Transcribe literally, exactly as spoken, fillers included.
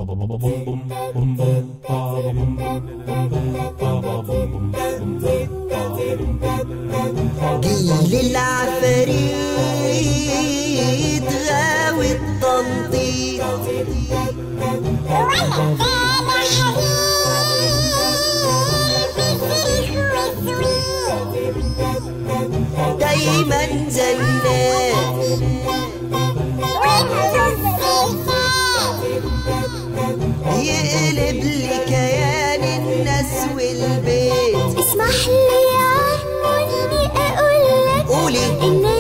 جيل العفاريت غاوي التنطيط دايما زنات يقلب لي كيان الناس والبيت. اسمح لي يا عمو اني اقول لك قولي ان